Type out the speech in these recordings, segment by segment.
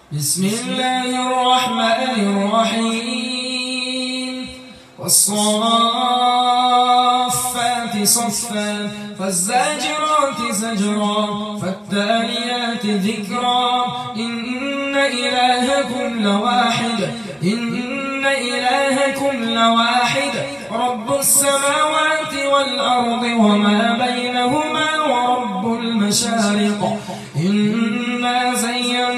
بسم الله الرحمن الرحيم والصافات صفا فالزاجرات زجرا فالتاليات ذكرا إن إلهكم لواحد رب السماوات والأرض وما بينهما ورب المشارق إنا زينا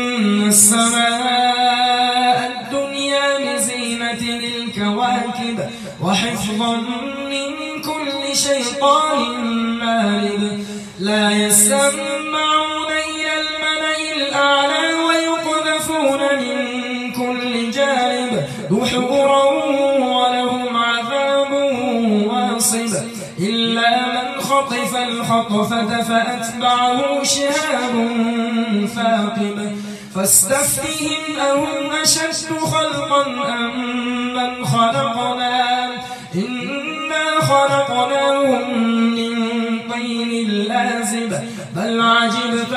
السماء الدنيا بزينة للكواكب وحفظا من كل شيطان مارد لا يسمعون إلى الملأ الأعلى ويقذفون من كل جانب دحورا ولهم عذاب واصب إلا من خطف الخطفة فأتبعه شهاب ثاقب فاستفتهم أهم أشد خلقا أم من خلقنا إنا خلقناهم من طين لازب بل عجبت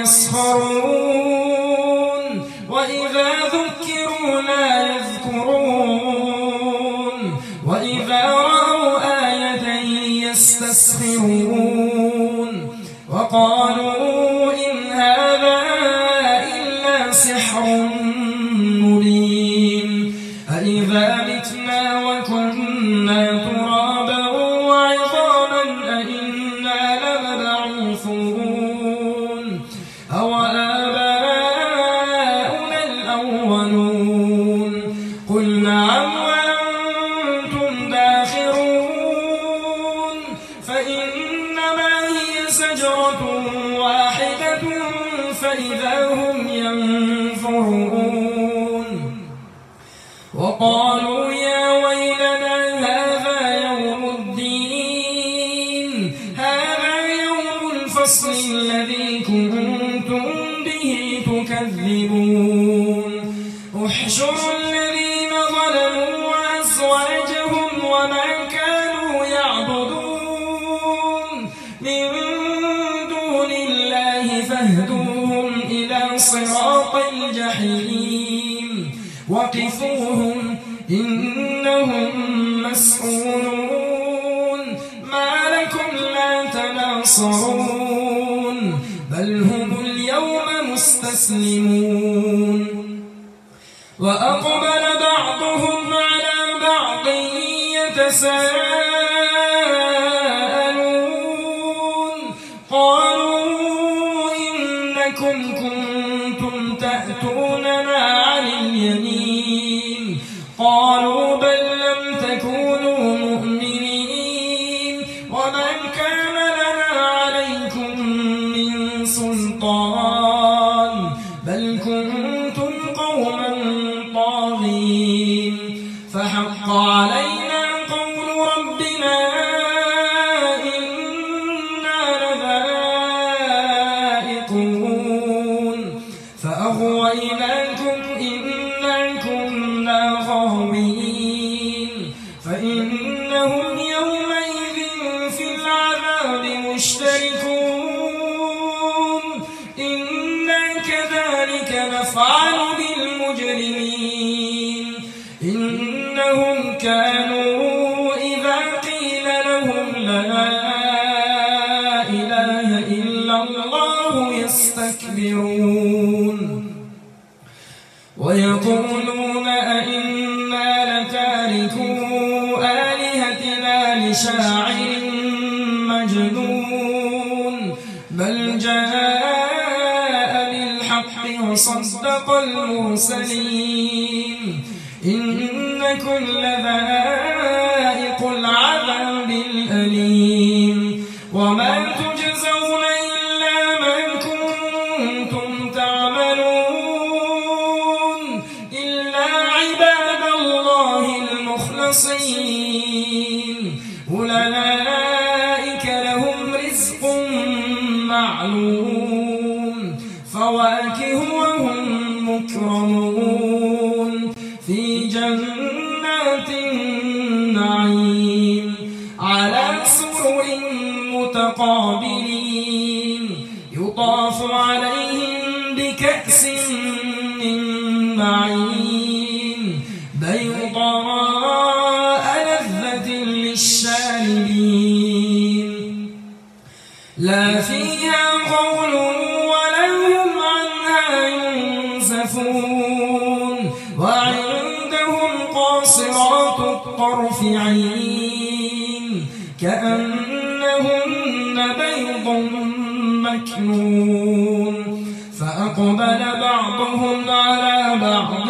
ويسخرون وإذا ذكروا لا يذكرون وإذا رأوا آية يستسخرون وقالوا إن هذا إلا سحر مبين أإذا متنا وكنا ترابا وعظاما أإنا لمبعوثون أوآباؤنا الأولون قل نعم وأنتم داخرون فإنما هي زجرة واحدة فإذا هم ينفرون وقالوا يا ويلنا هذا يوم الدين هذا يوم الفصل الذي كنتم به تكذبون احشروا الذين ظلموا وأزواجهم وما كانوا يعبدون من دون الله فاهدوهم إلى صراط الجحيم وقفوهم إنهم مسؤولون ما لكم لا تناصرون بل هم اليوم مستسلمون وأقبل بعضهم على بعض يتساءلون قالوا إنكم كنتم تأتوننا عن اليمين قالوا بل لم تكونوا مؤمنين وما كان لنا عليكم من سلطان بل كنتم قوما طاغين فحق علينا قول ربنا إنا لذائقون فأغويناكم إنا كنا غاوين فإنهم يومئذ في العذاب مشتركون إنا كذلك نفعل بالمجرمين إنهم كانوا إذا قيل لهم لا إله إلا الله يستكبرون ويقولون أئنا لتاركو آلهتنا لشاعر مجنون بل جاء بالحق وصدق المرسلين إنكم لذائق العذاب الأليم وما تجزون إلا ما كنتم تعملون إلا عباد الله المخلصين أولئك لهم رزق معلوم فواكه وهم مكرمون في جنات النعيم على سرر متقابلين يطاف عليهم بكأس معين بيضاء لذة للشاربين لا فيها غول ولا هم عنها ينزفون وعندهم قاصرات الطرف عين كأنهن بيض مكنون فأقبل بعضهم على بعض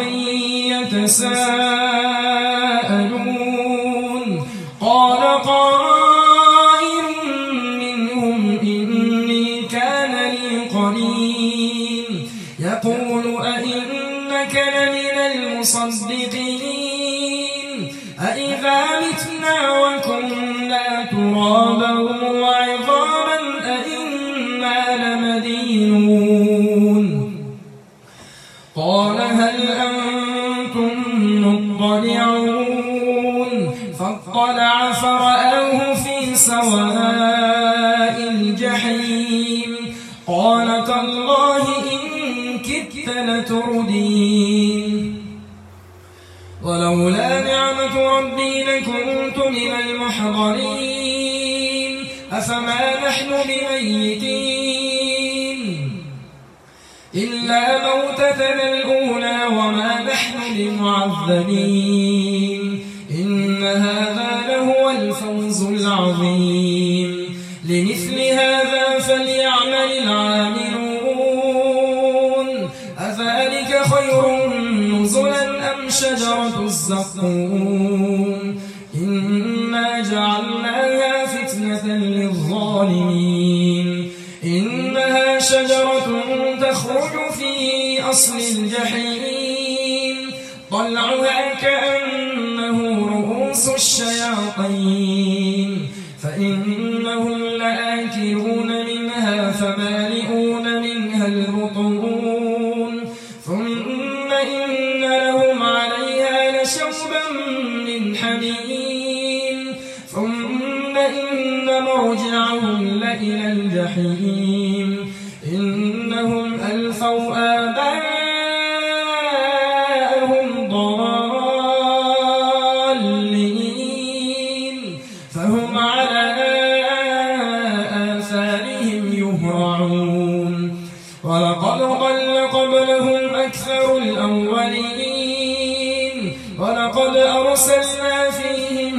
يتساءلون قال قائل منهم إني كان لي قرين يقول أئنك لمن المصدقين أئذا متنا وكنا ترابا وعظاما أئنا لمدينون قال هل أنتم مطلعون فاطلع فرآه في سواء الجحيم قال تالله إن كدت لتردين ولولا نعمة ربي لكنت من المحضرين أفما نحن بميتين إلا موتتنا الأولى وما نحن بمعذبين إن هذا لهو الفوز العظيم لمثل هذا فليعمل العاملون أذلك خير نزلا أم شجرة الزقوم إنا جعلناها فتنة للظالمين إنها شجرة تخرج في أصل الجحيم طلعها كأنه رؤوس الشياطين فإنهم لآكلون منها فمالئون منها البطون ثم إن لهم عليها لشوبا من حميم ثم إن مرجعهم لإلى الجحيم إنهم ألفوا آباءهم ضالين فهم على آثارهم يهرعون ولقد ضل قبلهم أكثر الأولين ولقد أرسلنا فيهم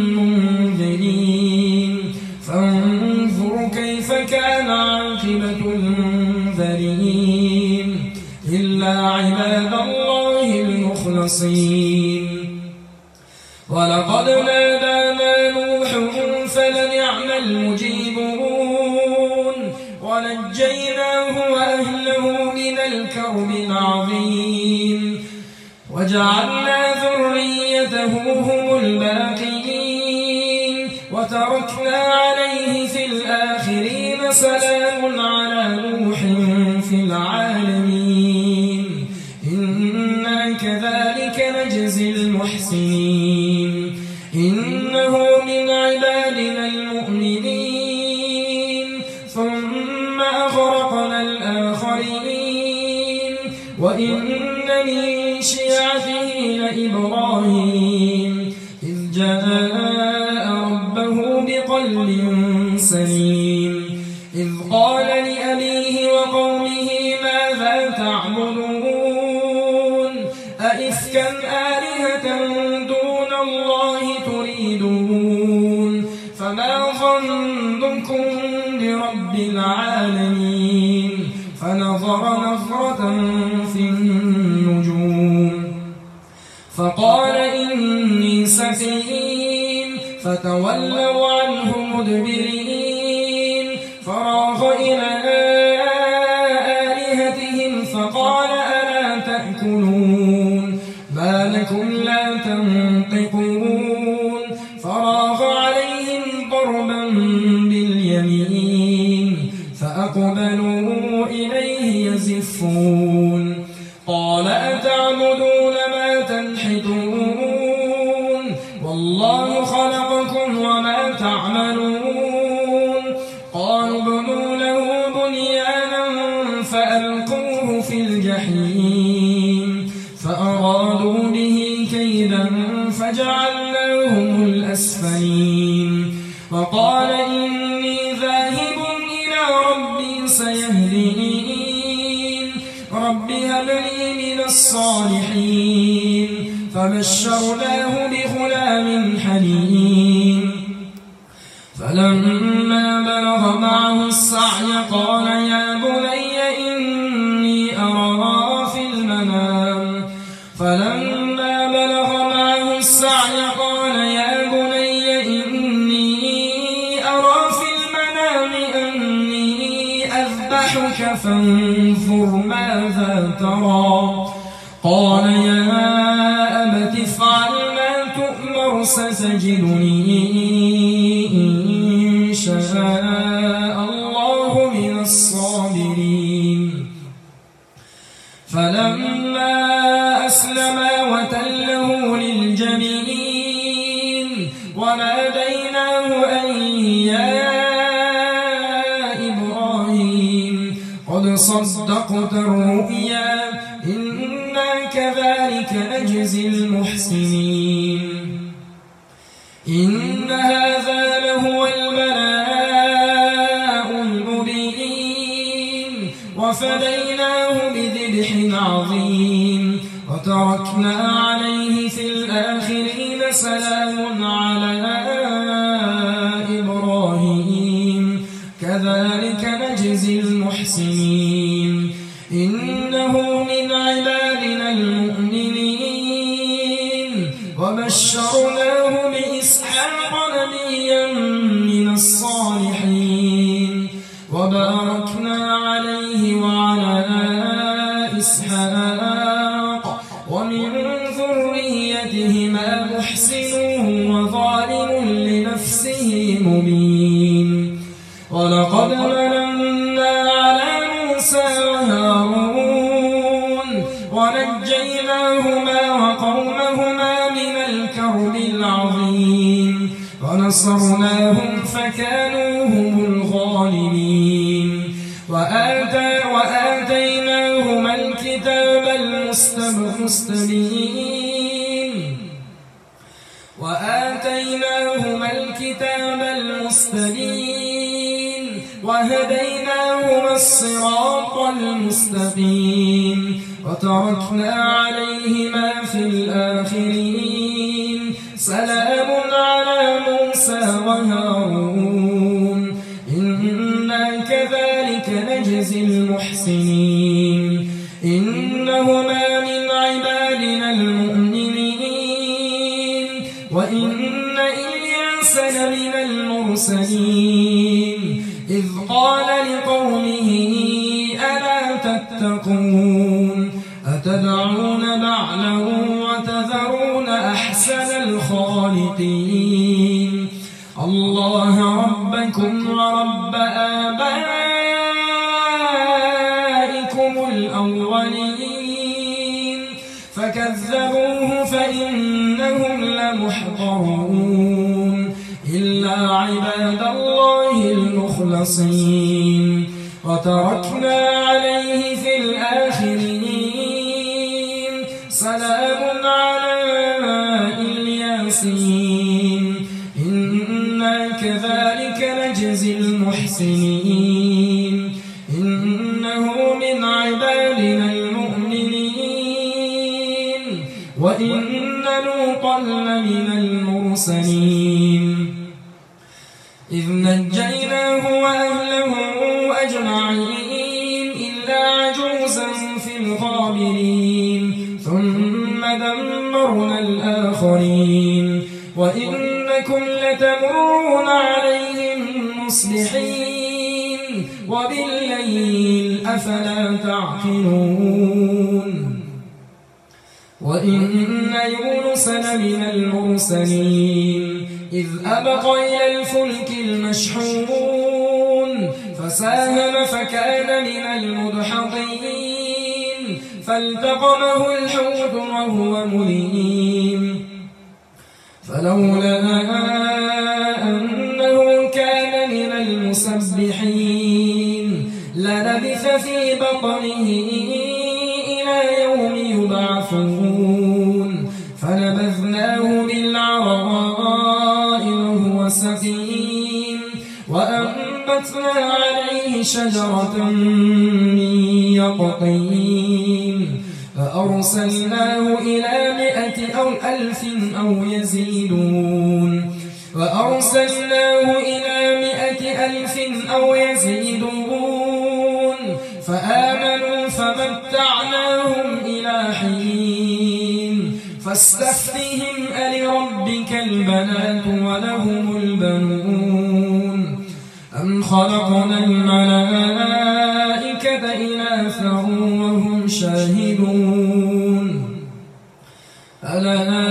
منذرين فانظر كيف كان عاقبة المنذرين إلا عباد الله المخلصين ولقد نادانا نوح فلنعم المجيبون ونجيناه وأهله من الكرب العظيم وجعلنا ذريته هم الباقين وتركنا عليه في الآخرين سلام على نوح في العالمين إنا كذلك نجزي المحسنين إنه من عبادنا المؤمنين ثم أغرقنا الآخرين وإن من شيعته لإبراهيم إذ جاء ربه بقلب سليم إذ قال لأبيه وقومه ماذا تعبدون أئفكا آلهة دون الله تريدون فما ظنكم برب العالمين فنظر نظرة في النجوم فقال إني سقيم فتولوا عنه مدبرين فراغ إلى آلهتهم فقال ألا تأكلون ما لكم لا تنطقون فراغ عليهم ضربا باليمين فأقبلوا إليه يزفون قال أتعبدون ما تنحتون والله خلقكم وما تعملون قالوا ابنوا له بنيانا فألقوه في الجحيم الأسفلين وقال إني ذاهب إلى ربي سيهدين رب هب لي من الصالحين فبشرناه بغلام حليم فلما بلغ معه السعي قال يا بني إني أرى في المنام فلما بلغ معه السعي قال يا بني إني أرى في المنام أني أذبحك فانظر ماذا ترى قال يا أبت افعل ما تؤمر ستجدني إن شاء الله من الصابرين فلما أسلما وتله للجبين وناديناه أن يا إبراهيم قد صدقت الرؤيا إنا كذلك نجزي المحسنين إن هذا لهو البلاء المبين وفديناه بذبح عظيم وتركنا عليه في الآخرين سلام على إبراهيم كذلك نجزي المحسنين إنه من عبادنا المؤمنين وبشرناه بإسحاق نبيا من الصالحين وباركنا عليه وعلى إسحاق ومن ذريتهما محسن وظالم لنفسه مبين ولقد مننا على موسى وهارون ونجيناهما وقومهما من الكرب العظيم ونصرناهم فكانوا هم الغالبين وآتيناهما الكتاب المستبين وهديناهما الصراط المستقيم وتركنا عليهما في الآخرين سلام على موسى وهارون إنا كذلك نجزي المحسنين إنهما من عبادنا المؤمنين وإن إلياس لمن المرسلين إذ قال لقومه ألا تتقون أتدعون بعلا وتذرون أحسن الخالقين الله ربكم ورب آبائكم الأولين فكذبوه فإنهم لمحضرون إلا عباد الله المخلصين وتركنا عليه في الآخرين سلام على الياسين إنا كذلك نجزي المحسنين إنه من عبادنا المؤمنين وإن لوطا لمن المرسلين إذ نجيناه وأهله أجمعين إلا عجوزا في الغابرين ثم دمرنا الآخرين وإنكم لتمرون عليهم مصبحين وبالليل أفلا تعقلون وإن يونس لمن المرسلين إذ أبق إلى الفلك المشحون فساهم فكان من المدحضين فالتقمه الحوت وهو مليم فلولا أنه كان من المسبحين للبث في بطنه إلى يوم يبعثون فنبذناه بالعراء وسقيم وأنبتنا عليه شجرة من يقطين فأرسلناه إلى 100,000 أو يزيدون فآمنوا فمتعناهم إلى حين فاستفتهم ألربك البنات ولهم البنون أم خلقنا الملائكة إناثا وهم شاهدون ألا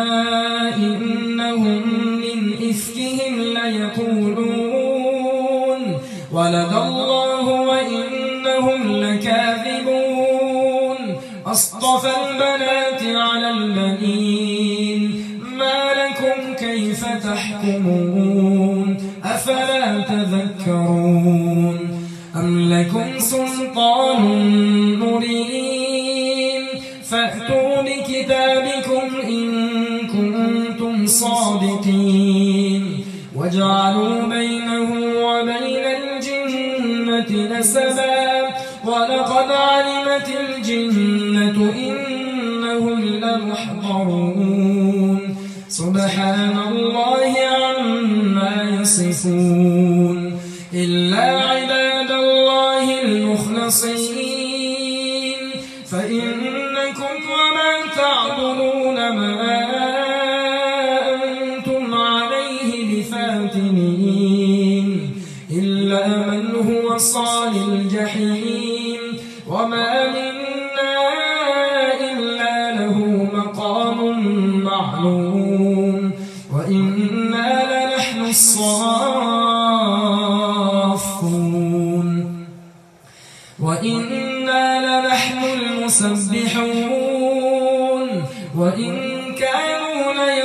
إنهم من إفكهم ليقولون ولد الله وإنهم لكاذبون أصطفى البنات على البنين ما لكم كيف تحكمون أفلا تذكرون أم لكم سلطان مبين فأتوا بكتابكم إن كنتم صادقين وجعلوا بينه وبين الجنة نسبا ولقد علمت الجنة إنهم لمحضرون سبحان الله عما يصفون إلا عباد الله المخلصين فإنكم وما تعبدون ما أنتم عليه بفاتنين إلا من هو صال الجحيم وما منا إلا له مقام معلوم وإنا لنحن الصافون وإنا لنحن المسبحون وإن كانوا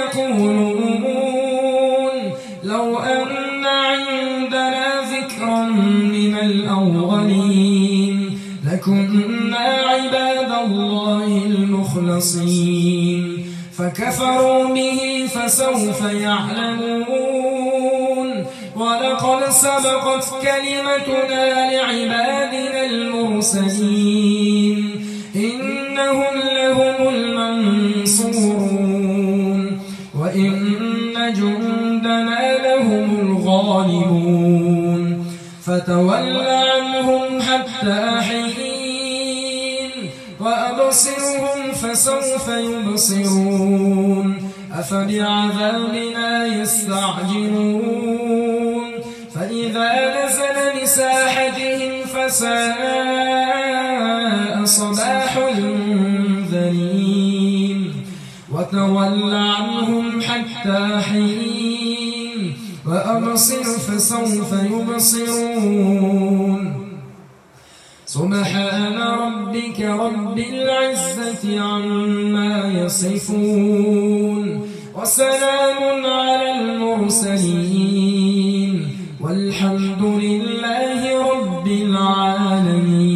ليقولون لو أن عندنا ذكرا من الأولين لكنا عباد الله المخلصين فكفروا به فسوف يعلمون ولقد سبقت كلمتنا لعبادنا المرسلين إنهم لهم المنصورون وإن جندنا لهم الغالبون فتول عنهم حتى حين وأبصرهم فسوف يبصرون أفبعذابنا يستعجلون فإذا نزل بساحتهم فساء صباح المنذرين وتول عنهم حتى حين وأبصر فسوف يبصرون سبحان ربك رب العزة عما يصفون وسلام على المرسلين والحمد لله رب العالمين.